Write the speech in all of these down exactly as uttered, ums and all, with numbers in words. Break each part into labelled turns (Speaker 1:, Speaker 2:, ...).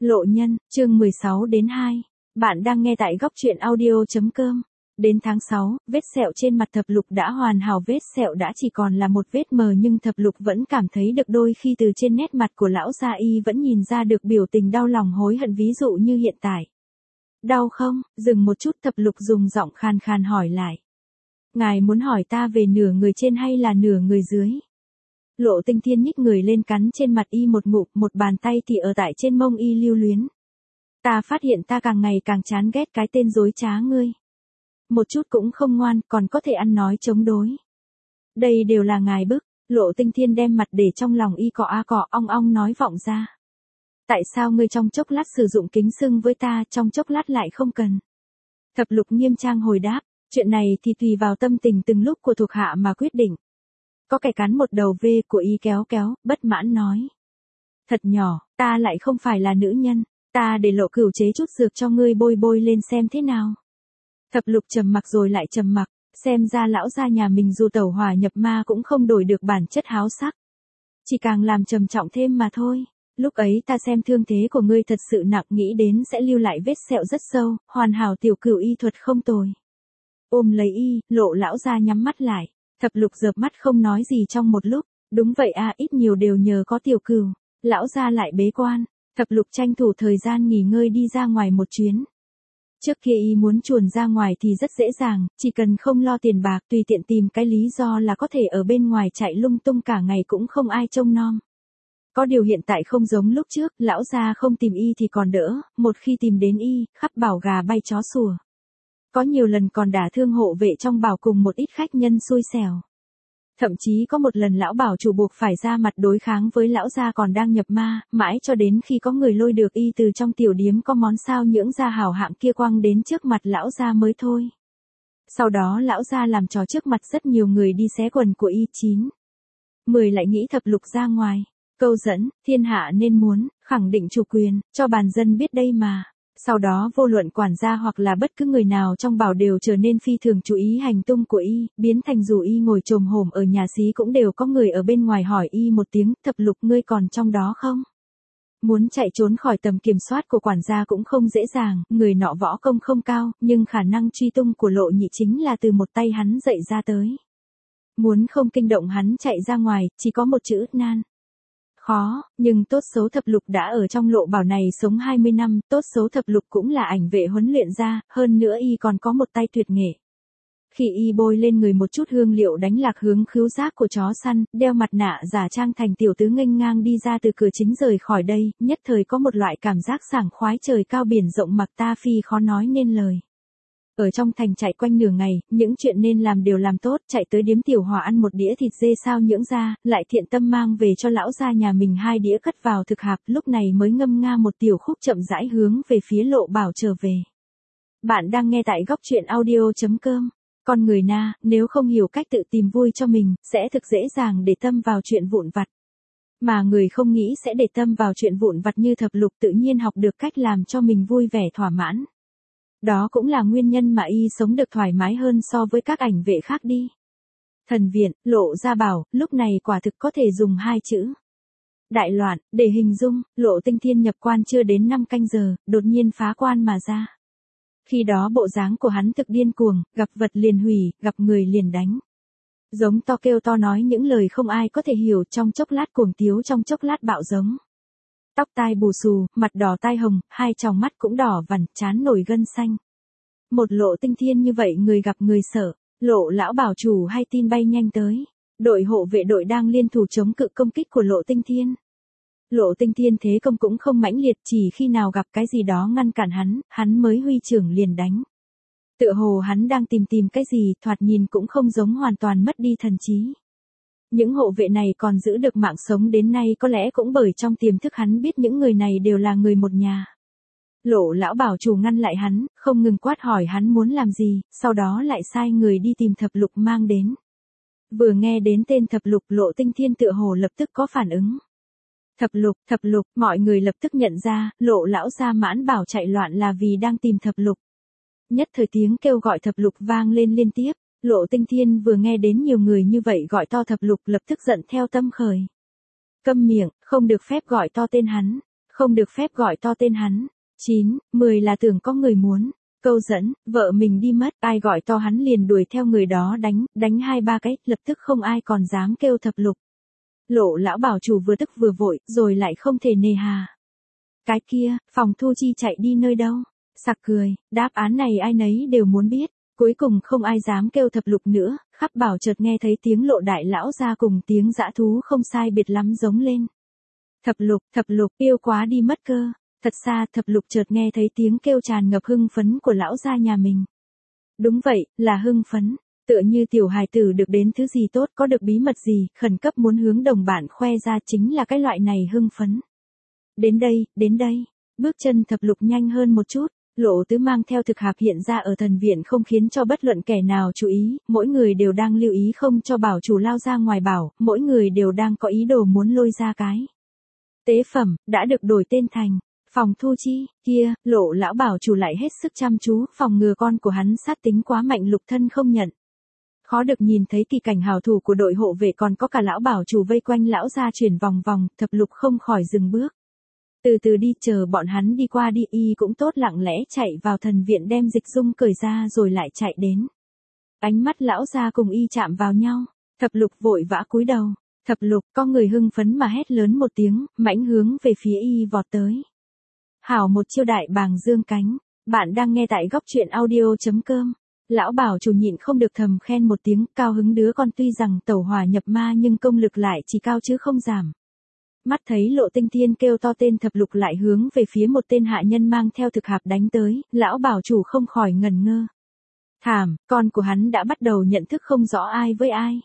Speaker 1: Lộ nhân, chương mười sáu đến hai. Bạn đang nghe tại góc truyện audio chấm com. Đến tháng sáu, vết sẹo trên mặt Thập Lục đã hoàn hảo, vết sẹo đã chỉ còn là một vết mờ nhưng Thập Lục vẫn cảm thấy được đôi khi từ trên nét mặt của lão gia y vẫn nhìn ra được biểu tình đau lòng hối hận, ví dụ như hiện tại. Đau không? Dừng một chút, Thập Lục dùng giọng khàn khàn hỏi lại. Ngài muốn hỏi ta về nửa người trên hay là nửa người dưới? Lộ Tinh Thiên nhích người lên cắn trên mặt y một ngụm, một bàn tay thì ở tại trên mông y lưu luyến. Ta phát hiện ta càng ngày càng chán ghét cái tên dối trá ngươi. Một chút cũng không ngoan, còn có thể ăn nói chống đối. Đây đều là ngài bức. Lộ Tinh Thiên đem mặt để trong lòng y cọ a cọ, ong ong nói vọng ra. Tại sao ngươi trong chốc lát sử dụng kính xưng với ta, trong chốc lát lại không cần? Thập Lục nghiêm trang hồi đáp, chuyện này thì tùy vào tâm tình từng lúc của thuộc hạ mà quyết định. Có kẻ cắn một đầu V của y kéo kéo, bất mãn nói. Thật nhỏ, ta lại không phải là nữ nhân, ta để Lộ Cửu chế chút dược cho ngươi bôi bôi lên xem thế nào. Thập Lục trầm mặc rồi lại trầm mặc, xem ra lão gia nhà mình dù tẩu hỏa nhập ma cũng không đổi được bản chất háo sắc. Chỉ càng làm trầm trọng thêm mà thôi. Lúc ấy ta xem thương thế của ngươi thật sự nặng, nghĩ đến sẽ lưu lại vết sẹo rất sâu, hoàn hảo tiểu cửu y thuật không tồi. Ôm lấy y, Lộ lão gia nhắm mắt lại. Thập Lục dợp mắt không nói gì trong một lúc. Đúng vậy a, ít nhiều đều nhờ có tiểu cửu. Lão gia lại bế quan. Thập Lục tranh thủ thời gian nghỉ ngơi đi ra ngoài một chuyến. Trước kia y muốn chuồn ra ngoài thì rất dễ dàng, chỉ cần không lo tiền bạc, tùy tiện tìm cái lý do là có thể ở bên ngoài chạy lung tung cả ngày cũng không ai trông nom. Có điều hiện tại không giống lúc trước, lão gia không tìm y thì còn đỡ, một khi tìm đến y, khắp bảo gà bay chó sủa. Có nhiều lần còn đả thương hộ vệ trong bảo cùng một ít khách nhân xui xẻo. Thậm chí có một lần lão bảo chủ buộc phải ra mặt đối kháng với lão gia còn đang nhập ma, mãi cho đến khi có người lôi được y từ trong tiểu điếm có món sao nhưỡng da hảo hạng kia quăng đến trước mặt lão gia mới thôi. Sau đó lão gia làm trò trước mặt rất nhiều người đi xé quần của y. Chín mười lại nghĩ Thập Lục ra ngoài. Câu dẫn, thiên hạ nên muốn, khẳng định chủ quyền, cho bàn dân biết đây mà. Sau đó vô luận quản gia hoặc là bất cứ người nào trong bảo đều trở nên phi thường chú ý hành tung của y, biến thành dù y ngồi chồm hổm ở nhà xí cũng đều có người ở bên ngoài hỏi y một tiếng, Thập Lục ngươi còn trong đó không? Muốn chạy trốn khỏi tầm kiểm soát của quản gia cũng không dễ dàng, người nọ võ công không cao, nhưng khả năng truy tung của Lộ Nhị chính là từ một tay hắn dạy ra tới. Muốn không kinh động hắn chạy ra ngoài, chỉ có một chữ nan. Khó, nhưng tốt xấu Thập Lục đã ở trong Lộ Bảo này sống hai mươi năm, tốt xấu Thập Lục cũng là ảnh vệ huấn luyện ra, hơn nữa y còn có một tay tuyệt nghệ. Khi y bôi lên người một chút hương liệu đánh lạc hướng khứu giác của chó săn, đeo mặt nạ giả trang thành tiểu tứ nghênh ngang đi ra từ cửa chính rời khỏi đây, nhất thời có một loại cảm giác sảng khoái trời cao biển rộng mặc ta phi khó nói nên lời. Ở trong thành chạy quanh nửa ngày, những chuyện nên làm đều làm tốt, chạy tới điếm tiểu hòa ăn một đĩa thịt dê sao nhưỡng ra, lại thiện tâm mang về cho lão gia nhà mình hai đĩa cất vào thực hạp, lúc này mới ngâm nga một tiểu khúc chậm rãi hướng về phía Lộ Bảo trở về. Bạn đang nghe tại góc truyện audio chấm com. Con người na, nếu không hiểu cách tự tìm vui cho mình, sẽ thực dễ dàng để tâm vào chuyện vụn vặt. Mà người không nghĩ sẽ để tâm vào chuyện vụn vặt như Thập Lục tự nhiên học được cách làm cho mình vui vẻ thỏa mãn. Đó cũng là nguyên nhân mà y sống được thoải mái hơn so với các ảnh vệ khác đi. Thần viện, Lộ gia bảo, lúc này quả thực có thể dùng hai chữ. Đại loạn, để hình dung, Lộ Tinh Thiên nhập quan chưa đến năm canh giờ, đột nhiên phá quan mà ra. Khi đó bộ dáng của hắn thực điên cuồng, gặp vật liền hủy, gặp người liền đánh. Giống to kêu to nói những lời không ai có thể hiểu, trong chốc lát cuồng tiếu trong chốc lát bạo giống. Tóc tai bù xù, mặt đỏ tai hồng, hai tròng mắt cũng đỏ vằn, trán nổi gân xanh. Một Lộ Tinh Thiên như vậy người gặp người sợ, Lộ lão bảo chủ hay tin bay nhanh tới. Đội hộ vệ đội đang liên thủ chống cự công kích của Lộ Tinh Thiên. Lộ Tinh Thiên thế công cũng không mãnh liệt, chỉ khi nào gặp cái gì đó ngăn cản hắn, hắn mới huy trưởng liền đánh. Tựa hồ hắn đang tìm tìm cái gì, thoạt nhìn cũng không giống hoàn toàn mất đi thần trí. Những hộ vệ này còn giữ được mạng sống đến nay có lẽ cũng bởi trong tiềm thức hắn biết những người này đều là người một nhà. Lộ lão bảo chủ ngăn lại hắn, không ngừng quát hỏi hắn muốn làm gì, sau đó lại sai người đi tìm Thập Lục mang đến. Vừa nghe đến tên Thập Lục, Lộ Tinh Thiên tựa hồ lập tức có phản ứng. Thập Lục, Thập Lục, mọi người lập tức nhận ra, Lộ lão gia mãn bảo chạy loạn là vì đang tìm Thập Lục. Nhất thời tiếng kêu gọi Thập Lục vang lên liên tiếp. Lộ Tinh Thiên vừa nghe đến nhiều người như vậy gọi to Thập Lục lập tức giận theo tâm khởi. Câm miệng, không được phép gọi to tên hắn. Không được phép gọi to tên hắn. chín, mười là tưởng có người muốn. Câu dẫn, vợ mình đi mất, ai gọi to hắn liền đuổi theo người đó đánh, đánh hai ba cái, lập tức không ai còn dám kêu thập lục. Lộ lão bảo chủ vừa tức vừa vội, rồi lại không thể nề hà. Cái kia, phòng thu chi chạy đi nơi đâu? Sặc cười, đáp án này ai nấy đều muốn biết. Cuối cùng không ai dám kêu thập lục nữa, khắp bảo chợt nghe thấy tiếng Lộ đại lão ra cùng tiếng dã thú không sai biệt lắm giống lên. Thập lục, thập lục, yêu quá đi mất cơ. Thật xa, thập lục chợt nghe thấy tiếng kêu tràn ngập hưng phấn của lão gia nhà mình. Đúng vậy, là hưng phấn. Tựa như tiểu hài tử được đến thứ gì tốt, có được bí mật gì, khẩn cấp muốn hướng đồng bạn khoe ra, chính là cái loại này hưng phấn. Đến đây, đến đây. Bước chân thập lục nhanh hơn một chút. Lộ tứ mang theo thực hạp hiện ra ở thần viện không khiến cho bất luận kẻ nào chú ý, mỗi người đều đang lưu ý không cho bảo chủ lao ra ngoài bảo, mỗi người đều đang có ý đồ muốn lôi ra cái. Tế phẩm, đã được đổi tên thành, phòng thu chi, kia, Lộ lão bảo chủ lại hết sức chăm chú, phòng ngừa con của hắn sát tính quá mạnh lục thân không nhận. Khó được nhìn thấy kỳ cảnh hào thủ của đội hộ vệ còn có cả lão bảo chủ vây quanh lão ra chuyển vòng vòng, thập lục không khỏi dừng bước. Từ từ đi, chờ bọn hắn đi qua đi, y cũng tốt lặng lẽ chạy vào thần viện đem dịch dung cởi ra rồi lại chạy đến. Ánh mắt lão ra cùng y chạm vào nhau, thập lục vội vã cúi đầu, thập lục có người hưng phấn mà hét lớn một tiếng, mãnh hướng về phía y vọt tới. Hảo một chiêu đại bàng dương cánh, bạn đang nghe tại góc truyện audio.com. Lão bảo chủ nhịn không được thầm khen một tiếng, cao hứng đứa con tuy rằng tẩu hỏa nhập ma nhưng công lực lại chỉ cao chứ không giảm. Mắt thấy Lộ Tinh Thiên kêu to tên thập lục lại hướng về phía một tên hạ nhân mang theo thực hạp đánh tới, lão bảo chủ không khỏi ngẩn ngơ. Thảm, con của hắn đã bắt đầu nhận thức không rõ ai với ai.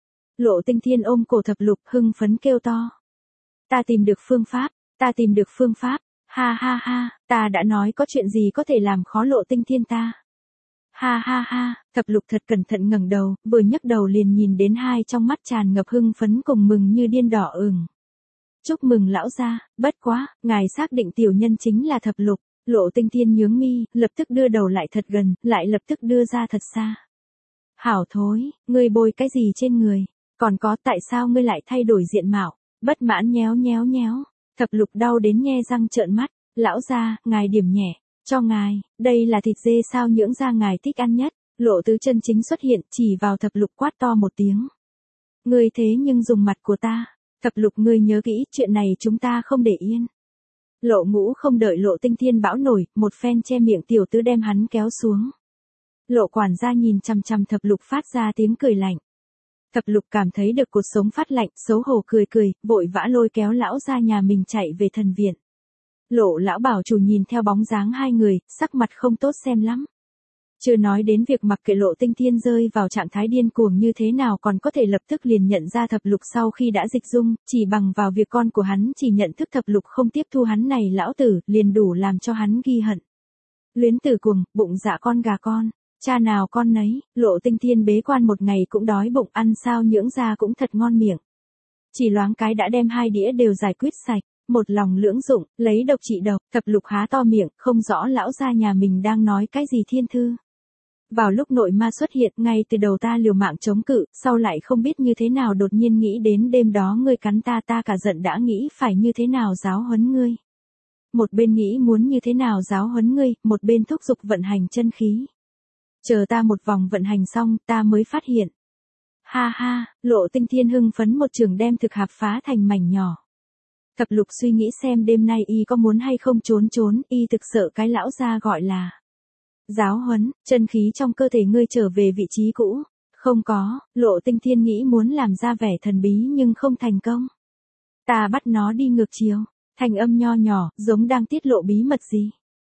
Speaker 1: Lộ Tinh Thiên ôm cổ thập lục hưng phấn kêu to. Ta tìm được phương pháp, ta tìm được phương pháp, ha ha ha, ta đã nói có chuyện gì có thể làm khó Lộ Tinh Thiên ta. Ha ha ha, thập lục thật cẩn thận ngẩng đầu, vừa nhấc đầu liền nhìn đến hai trong mắt tràn ngập hưng phấn cùng mừng như điên đỏ ửng. Chúc mừng lão gia, bất quá, ngài xác định tiểu nhân chính là thập lục. Lộ Tinh Thiên nhướng mi, lập tức đưa đầu lại thật gần, lại lập tức đưa ra thật xa. Hảo thối, ngươi bôi cái gì trên người? Còn có, tại sao ngươi lại thay đổi diện mạo? Bất mãn nhéo nhéo nhéo. Thập lục đau đến nhe răng trợn mắt. Lão gia, ngài điểm nhẹ. Cho ngài, đây là thịt dê sao nhưỡng ra ngài thích ăn nhất. Lộ tứ chân chính xuất hiện, chỉ vào thập lục quát to một tiếng. Ngươi thế nhưng dùng mặt của ta. Thập lục ngươi nhớ kỹ, chuyện này chúng ta không để yên. Lộ ngũ không đợi Lộ Tinh Thiên bão nổi, một phen che miệng tiểu tứ đem hắn kéo xuống. Lộ quản gia nhìn chằm chằm thập lục phát ra tiếng cười lạnh. Thập lục cảm thấy được cột sống phát lạnh, xấu hổ cười cười, vội vã lôi kéo lão ra nhà mình chạy về thần viện. Lộ lão bảo chủ nhìn theo bóng dáng hai người, sắc mặt không tốt xem lắm. Chưa nói đến việc mặc kệ Lộ Tinh Thiên rơi vào trạng thái điên cuồng như thế nào còn có thể lập tức liền nhận ra thập lục sau khi đã dịch dung, chỉ bằng vào việc con của hắn chỉ nhận thức thập lục không tiếp thu hắn này lão tử, liền đủ làm cho hắn ghi hận. Luyến tử cuồng, bụng dạ con gà con, cha nào con nấy, Lộ Tinh Thiên bế quan một ngày cũng đói bụng, ăn sao nhưỡng ra cũng thật ngon miệng. Chỉ loáng cái đã đem hai đĩa đều giải quyết sạch. Một lòng lưỡng dụng, lấy độc trị độc, thập lục há to miệng, không rõ lão gia nhà mình đang nói cái gì thiên thư. Vào lúc nội ma xuất hiện, ngay từ đầu ta liều mạng chống cự, sau lại không biết như thế nào đột nhiên nghĩ đến đêm đó ngươi cắn ta ta cả giận đã nghĩ phải như thế nào giáo huấn ngươi. Một bên nghĩ muốn như thế nào giáo huấn ngươi, một bên thúc giục vận hành chân khí. Chờ ta một vòng vận hành xong, ta mới phát hiện. Ha ha, Lộ Tinh Thiên hưng phấn một trường đem thực hạp phá thành mảnh nhỏ. Thập lục suy nghĩ xem đêm nay y có muốn hay không trốn trốn, y thực sợ cái lão gia gọi là giáo huấn, chân khí trong cơ thể ngươi trở về vị trí cũ. Không có, Lộ Tinh Thiên nghĩ muốn làm ra vẻ thần bí nhưng không thành công. Ta bắt nó đi ngược chiều, thành âm nho nhỏ, giống đang tiết lộ bí mật gì.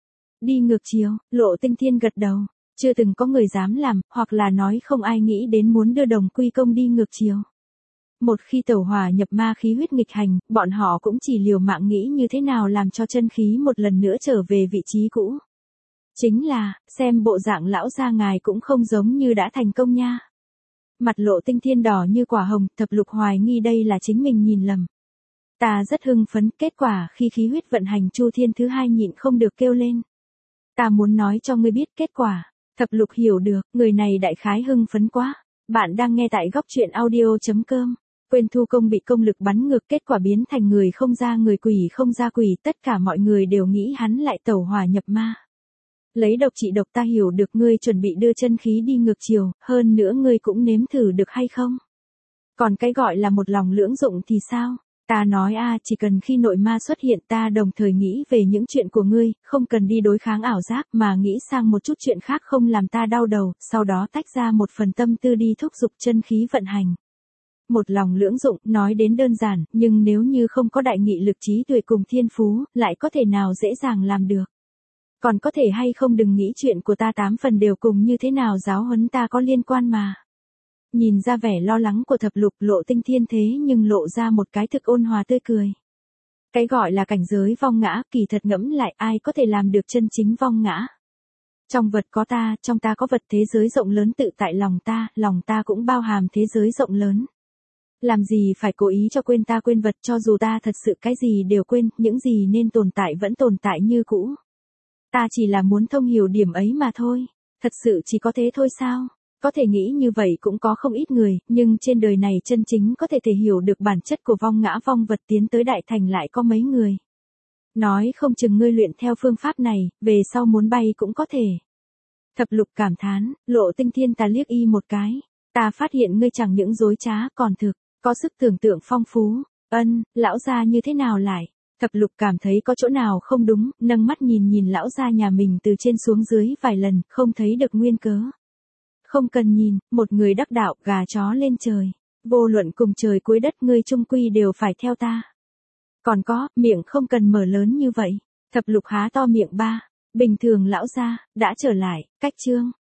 Speaker 1: Đi ngược chiều, Lộ Tinh Thiên gật đầu, chưa từng có người dám làm, hoặc là nói không ai nghĩ đến muốn đưa đồng quy công đi ngược chiều. Một khi tẩu hỏa nhập ma khí huyết nghịch hành, bọn họ cũng chỉ liều mạng nghĩ như thế nào làm cho chân khí một lần nữa trở về vị trí cũ. Chính là, xem bộ dạng lão gia ngài cũng không giống như đã thành công nha. Mặt Lộ Tinh Thiên đỏ như quả hồng, thập lục hoài nghi đây là chính mình nhìn lầm. Ta rất hưng phấn, kết quả khi khí huyết vận hành chu thiên thứ hai nhịn không được kêu lên. Ta muốn nói cho ngươi biết kết quả. Thập lục hiểu được, người này đại khái hưng phấn quá. Bạn đang nghe tại góc truyện audio.com. Quên thu công bị công lực bắn ngược, kết quả biến thành người không ra người, quỷ không ra quỷ, tất cả mọi người đều nghĩ hắn lại tẩu hỏa nhập ma. Lấy độc trị độc, ta hiểu được ngươi chuẩn bị đưa chân khí đi ngược chiều, hơn nữa ngươi cũng nếm thử được hay không? Còn cái gọi là một lòng lưỡng dụng thì sao? Ta nói a, chỉ cần khi nội ma xuất hiện ta đồng thời nghĩ về những chuyện của ngươi, không cần đi đối kháng ảo giác mà nghĩ sang một chút chuyện khác không làm ta đau đầu, sau đó tách ra một phần tâm tư đi thúc giục chân khí vận hành. Một lòng lưỡng dụng, nói đến đơn giản, nhưng nếu như không có đại nghị lực trí tuệ cùng thiên phú, lại có thể nào dễ dàng làm được. Còn có thể hay không đừng nghĩ chuyện của ta tám phần đều cùng như thế nào giáo huấn ta có liên quan mà. Nhìn ra vẻ lo lắng của Thập Lục, Lộ Tinh Thiên thế nhưng lộ ra một cái thực ôn hòa tươi cười. Cái gọi là cảnh giới vong ngã, kỳ thật ngẫm lại ai có thể làm được chân chính vong ngã. Trong vật có ta, trong ta có vật, thế giới rộng lớn tự tại lòng ta, lòng ta cũng bao hàm thế giới rộng lớn. Làm gì phải cố ý cho quên ta quên vật, cho dù ta thật sự cái gì đều quên, những gì nên tồn tại vẫn tồn tại như cũ. Ta chỉ là muốn thông hiểu điểm ấy mà thôi. Thật sự chỉ có thế thôi sao? Có thể nghĩ như vậy cũng có không ít người, nhưng trên đời này chân chính có thể thể hiểu được bản chất của vong ngã vong vật tiến tới đại thành lại có mấy người. Nói không chừng ngươi luyện theo phương pháp này, về sau muốn bay cũng có thể. Thập Lục cảm thán, Lộ Tinh Thiên ta liếc y một cái. Ta phát hiện ngươi chẳng những dối trá còn thực, có sức tưởng tượng phong phú. Ân, lão gia như thế nào lại? Thập Lục cảm thấy có chỗ nào không đúng, nâng mắt nhìn nhìn lão gia nhà mình từ trên xuống dưới vài lần, không thấy được nguyên cớ. Không cần nhìn, một người đắc đạo, gà chó lên trời. Vô luận cùng trời cuối đất ngươi chung quy đều phải theo ta. Còn có, miệng không cần mở lớn như vậy. Thập Lục há to miệng ba. Bình thường lão gia, đã trở lại, cách chương.